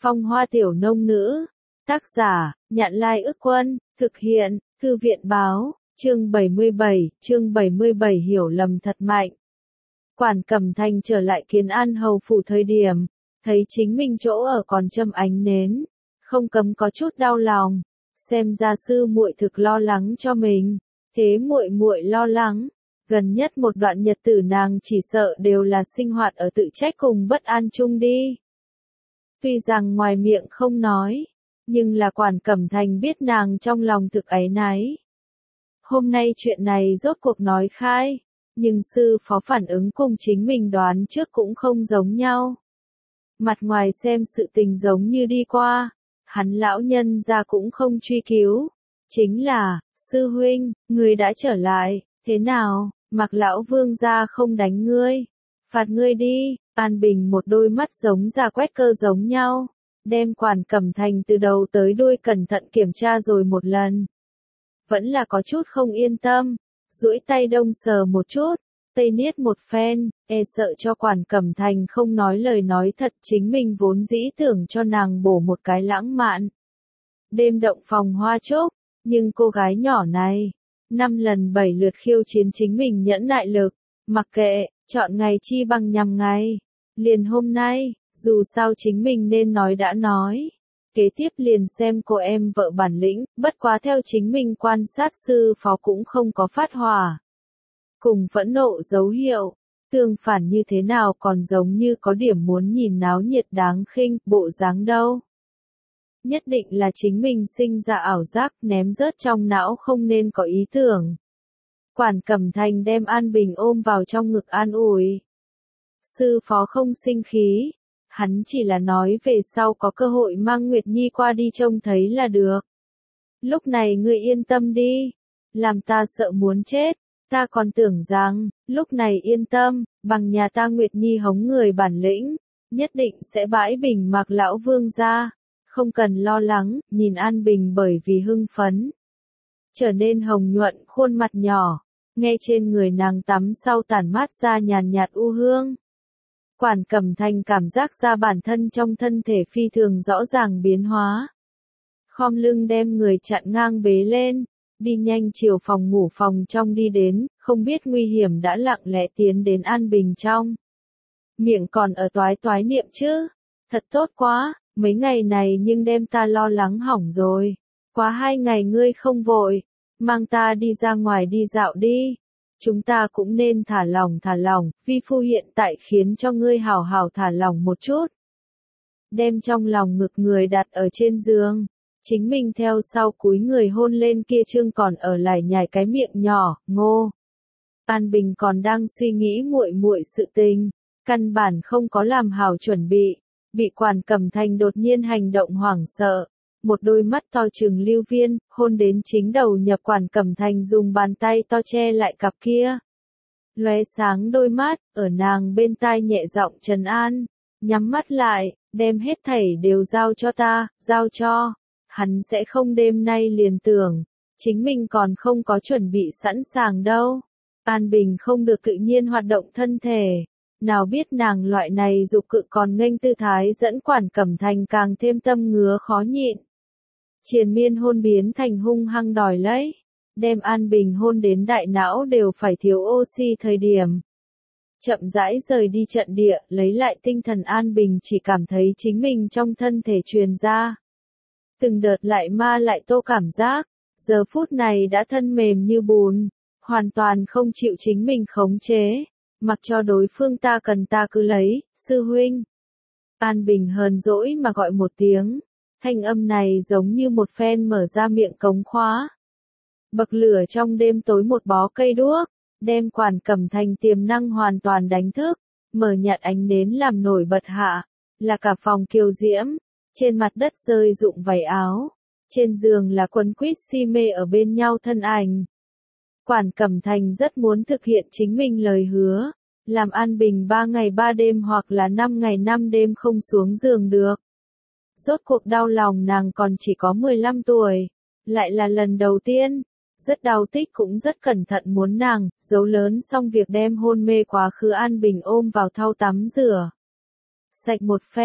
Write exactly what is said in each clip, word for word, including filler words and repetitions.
Phong Hoa Tiểu Nông Nữ. Tác giả, Nhạn Lai Ức Quân, thực hiện, Thư viện Báo, chương bảy mươi bảy, chương bảy mươi bảy hiểu lầm thật mạnh. Quản Cẩm Thành trở lại Kiến An hầu phủ thời điểm, thấy chính mình chỗ ở còn châm ánh nến, không cấm có chút đau lòng, xem ra sư muội thực lo lắng cho mình, thế muội muội lo lắng, gần nhất một đoạn nhật tử nàng chỉ sợ đều là sinh hoạt ở tự trách cùng bất an chung đi. Tuy rằng ngoài miệng không nói, nhưng là Quản Cẩm Thành biết nàng trong lòng thực áy náy. Hôm nay chuyện này rốt cuộc nói khai, nhưng sư phó phản ứng cùng chính mình đoán trước cũng không giống nhau. Mặt ngoài xem sự tình giống như đi qua, hắn lão nhân ra cũng không truy cứu. Chính là, sư huynh, ngươi đã trở lại, thế nào, Mạc lão vương gia không đánh ngươi, phạt ngươi đi. An Bình một đôi mắt giống ra quét cơ giống nhau, đem Quản Cẩm Thành từ đầu tới đuôi cẩn thận kiểm tra rồi một lần. Vẫn là có chút không yên tâm, duỗi tay đông sờ một chút, tây niết một phen, e sợ cho Quản Cẩm Thành không nói lời nói thật, chính mình vốn dĩ tưởng cho nàng bổ một cái lãng mạn. Đêm động phòng hoa trúc, nhưng cô gái nhỏ này, năm lần bảy lượt khiêu chiến chính mình nhẫn nại lực, mặc kệ, chọn ngày chi bằng nhằm ngày. Liền hôm nay, dù sao chính mình nên nói đã nói. Kế tiếp liền xem cô em vợ bản lĩnh, bất quá theo chính mình quan sát sư phó cũng không có phát hỏa. Cùng phẫn nộ dấu hiệu, tương phản như thế nào còn giống như có điểm muốn nhìn náo nhiệt đáng khinh, bộ dáng đâu. Nhất định là chính mình sinh ra ảo giác ném rớt trong não không nên có ý tưởng. Quản Cẩm Thành đem An Bình ôm vào trong ngực an ủi. Sư phó không sinh khí, hắn chỉ là nói về sau có cơ hội mang Nguyệt Nhi qua đi trông thấy là được. Lúc này ngươi yên tâm đi, làm ta sợ muốn chết, ta còn tưởng rằng, lúc này yên tâm, bằng nhà ta Nguyệt Nhi hống người bản lĩnh, nhất định sẽ bãi bình Mạc lão vương gia, không cần lo lắng. Nhìn An Bình bởi vì hưng phấn, trở nên hồng nhuận khuôn mặt nhỏ, nghe trên người nàng tắm sau tản mát ra nhàn nhạt u hương. Quản Cẩm Thành cảm giác ra bản thân trong thân thể phi thường rõ ràng biến hóa. Khom lưng đem người chặn ngang bế lên, đi nhanh chiều phòng ngủ phòng trong đi đến, không biết nguy hiểm đã lặng lẽ tiến đến An Bình trong. Miệng còn ở toái toái niệm chứ, thật tốt quá, mấy ngày này nhưng đem ta lo lắng hỏng rồi. Quá hai ngày ngươi không vội, mang ta đi ra ngoài đi dạo đi. Chúng ta cũng nên thả lỏng thả lỏng, vi phu hiện tại khiến cho ngươi hảo hảo thả lỏng một chút. Đem trong lòng ngực người đặt ở trên giường, chính mình theo sau cúi người hôn lên kia trương còn ở lại nhảy cái miệng nhỏ, ngô. An Bình còn đang suy nghĩ muội muội sự tình, căn bản không có làm hảo chuẩn bị, bị Quản Cẩm Thành đột nhiên hành động hoảng sợ. Một đôi mắt to trừng lưu viên, hôn đến chính đầu nhập Quản Cẩm Thành dùng bàn tay to che lại cặp kia. Lóe sáng đôi mắt, ở nàng bên tai nhẹ giọng trấn an, nhắm mắt lại, đem hết thảy đều giao cho ta, giao cho. Hắn sẽ không đêm nay liền tưởng, chính mình còn không có chuẩn bị sẵn sàng đâu. An Bình không được tự nhiên hoạt động thân thể. Nào biết nàng loại này dục cự còn nghênh tư thái dẫn Quản Cẩm Thành càng thêm tâm ngứa khó nhịn. Triền miên hôn biến thành hung hăng đòi lấy, đem An Bình hôn đến đại não đều phải thiếu oxy thời điểm. Chậm rãi rời đi trận địa, lấy lại tinh thần An Bình chỉ cảm thấy chính mình trong thân thể truyền ra. Từng đợt lại ma lại tô cảm giác, giờ phút này đã thân mềm như bùn, hoàn toàn không chịu chính mình khống chế, mặc cho đối phương ta cần ta cứ lấy, sư huynh. An Bình hờn dỗi mà gọi một tiếng. Thanh âm này giống như một phen mở ra miệng cống khóa. Bậc lửa trong đêm tối một bó cây đuốc, đem Quản Cẩm Thành tiềm năng hoàn toàn đánh thức, mở nhạt ánh nến làm nổi bật hạ, là cả phòng kiều diễm, trên mặt đất rơi rụng vảy áo, trên giường là quấn quýt si mê ở bên nhau thân ảnh. Quản Cẩm Thành rất muốn thực hiện chính mình lời hứa, làm An Bình ba ngày ba đêm hoặc là năm ngày năm đêm không xuống giường được. Rốt cuộc đau lòng nàng còn chỉ có mười lăm tuổi, lại là lần đầu tiên, rất đau tích cũng rất cẩn thận muốn nàng, giấu lớn xong việc đem hôn mê quá khứ An Bình ôm vào thau tắm rửa. Sạch một phen,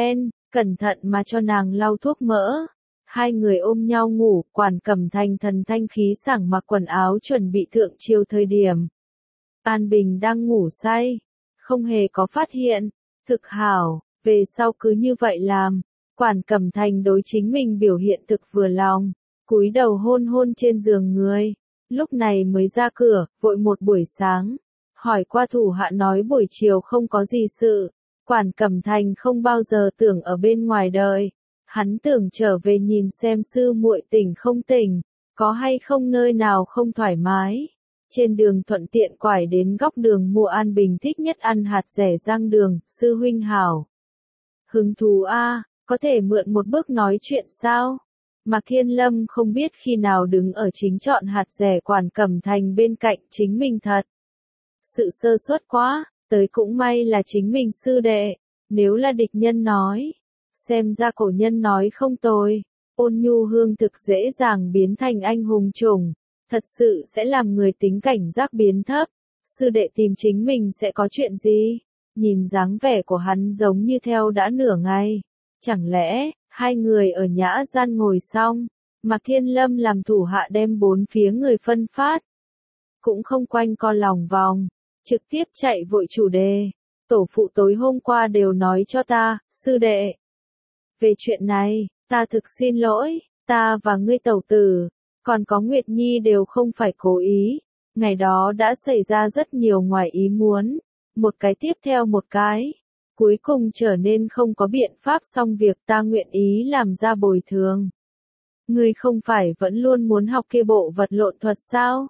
cẩn thận mà cho nàng lau thuốc mỡ. Hai người ôm nhau ngủ, Quản Cẩm Thành thần thanh khí sảng mặc quần áo chuẩn bị thượng chiều thời điểm. An Bình đang ngủ say, không hề có phát hiện, thực hảo, về sau cứ như vậy làm. Quản Cẩm Thành đối chính mình biểu hiện thực vừa lòng, cúi đầu hôn hôn trên giường người, lúc này mới ra cửa, vội một buổi sáng. Hỏi qua thủ hạ nói buổi chiều không có gì sự, Quản Cẩm Thành không bao giờ tưởng ở bên ngoài đợi. Hắn tưởng trở về nhìn xem sư muội tỉnh không tỉnh, có hay không nơi nào không thoải mái. Trên đường thuận tiện quải đến góc đường mua An Bình thích nhất ăn hạt rẻ rang đường, sư huynh hảo. Hứng thú a, có thể mượn một bước nói chuyện sao? Mạc Thiên Lâm không biết khi nào đứng ở chính chọn hạt rẻ Quản Cẩm Thành bên cạnh chính mình thật. Sự sơ suất quá, tới cũng may là chính mình sư đệ, nếu là địch nhân nói. Xem ra cổ nhân nói không tồi, ôn nhu hương thực dễ dàng biến thành anh hùng chủng, thật sự sẽ làm người tính cảnh giác biến thấp. Sư đệ tìm chính mình sẽ có chuyện gì? Nhìn dáng vẻ của hắn giống như theo đã nửa ngày. Chẳng lẽ, hai người ở nhã gian ngồi xong, Mạc Thiên Lâm làm thủ hạ đem bốn phía người phân phát. Cũng không quanh co lòng vòng, trực tiếp chạy vội chủ đề. Tổ phụ tối hôm qua đều nói cho ta, sư đệ. Về chuyện này, ta thực xin lỗi, ta và ngươi tẩu tử, còn có Nguyệt Nhi đều không phải cố ý. Ngày đó đã xảy ra rất nhiều ngoài ý muốn, một cái tiếp theo một cái. Cuối cùng trở nên không có biện pháp xong việc ta nguyện ý làm ra bồi thường. Ngươi không phải vẫn luôn muốn học kia bộ vật lộn thuật sao?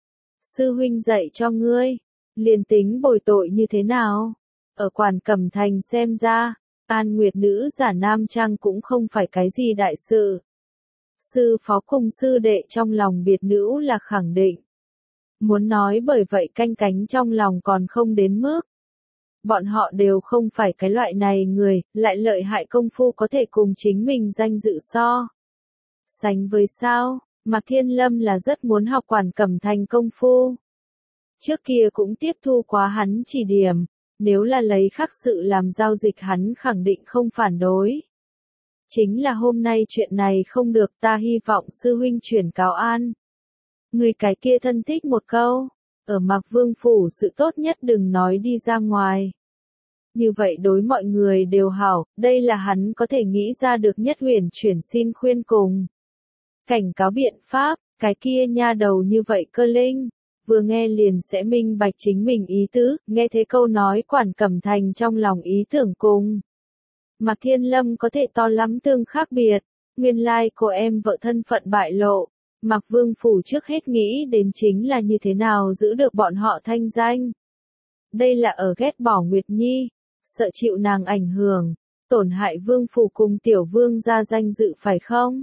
Sư huynh dạy cho ngươi, liền tính bồi tội như thế nào? Ở Quản Cẩm Thành xem ra, An Nguyệt nữ giả nam trang cũng không phải cái gì đại sự. Sư phó cùng sư đệ trong lòng biệt nữ là khẳng định. Muốn nói bởi vậy canh cánh trong lòng còn không đến mức. Bọn họ đều không phải cái loại này người, lại lợi hại công phu có thể cùng chính mình danh dự so. Sánh với sao, Mạc Thiên Lâm là rất muốn học Quản Cẩm Thành công phu. Trước kia cũng tiếp thu quá hắn chỉ điểm, nếu là lấy khắc sự làm giao dịch hắn khẳng định không phản đối. Chính là hôm nay chuyện này không được, ta hy vọng sư huynh chuyển cáo an. Người cái kia thân thích một câu, ở Mạc Vương phủ sự tốt nhất đừng nói đi ra ngoài. Như vậy đối mọi người đều hảo, đây là hắn có thể nghĩ ra được nhất huyền chuyển xin khuyên cùng. Cảnh cáo biện pháp, cái kia nha đầu như vậy cơ linh, vừa nghe liền sẽ minh bạch chính mình ý tứ, nghe thế câu nói Quản Cẩm Thành trong lòng ý tưởng cùng. Mạc Thiên Lâm có thể to lắm tương khác biệt, nguyên lai like cô em vợ thân phận bại lộ. Mạc Vương phủ trước hết nghĩ đến chính là như thế nào giữ được bọn họ thanh danh. Đây là ở ghét bỏ Nguyệt Nhi, sợ chịu nàng ảnh hưởng, tổn hại Vương phủ cùng tiểu vương gia danh dự phải không?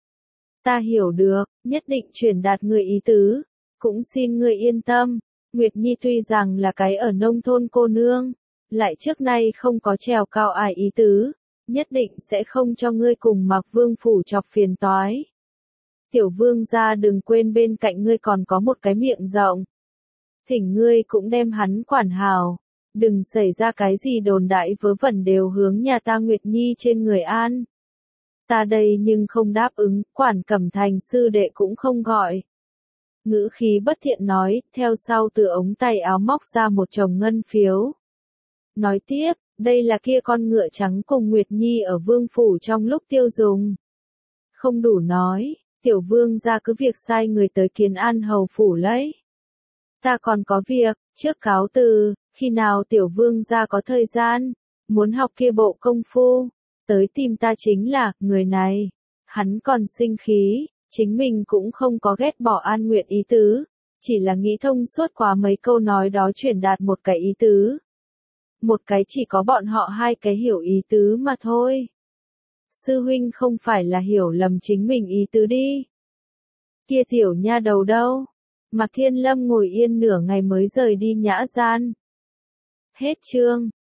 Ta hiểu được, nhất định truyền đạt người ý tứ, cũng xin người yên tâm. Nguyệt Nhi tuy rằng là cái ở nông thôn cô nương, lại trước nay không có trèo cao ai ý tứ, nhất định sẽ không cho ngươi cùng Mạc Vương phủ chọc phiền toái. Tiểu vương gia đừng quên bên cạnh ngươi còn có một cái miệng rộng. Thỉnh ngươi cũng đem hắn quản hào, đừng xảy ra cái gì đồn đại vớ vẩn đều hướng nhà ta Nguyệt Nhi trên người an. Ta đây nhưng không đáp ứng, Quản Cẩm Thành sư đệ cũng không gọi. Ngữ khí bất thiện nói, theo sau từ ống tay áo móc ra một chồng ngân phiếu. Nói tiếp, đây là kia con ngựa trắng cùng Nguyệt Nhi ở vương phủ trong lúc tiêu dùng. Không đủ nói, tiểu vương ra cứ việc sai người tới Kiến An hầu phủ lấy. Ta còn có việc, trước cáo từ, khi nào tiểu vương ra có thời gian, muốn học kia bộ công phu, tới tìm ta chính là, người này. Hắn còn sinh khí, chính mình cũng không có ghét bỏ An Nguyệt ý tứ, chỉ là nghĩ thông suốt quá mấy câu nói đó truyền đạt một cái ý tứ. Một cái chỉ có bọn họ hai cái hiểu ý tứ mà thôi. Sư huynh không phải là hiểu lầm chính mình ý tứ đi. Kia tiểu nha đầu đâu? Mạc Thiên Lâm ngồi yên nửa ngày mới rời đi nhã gian. Hết chương.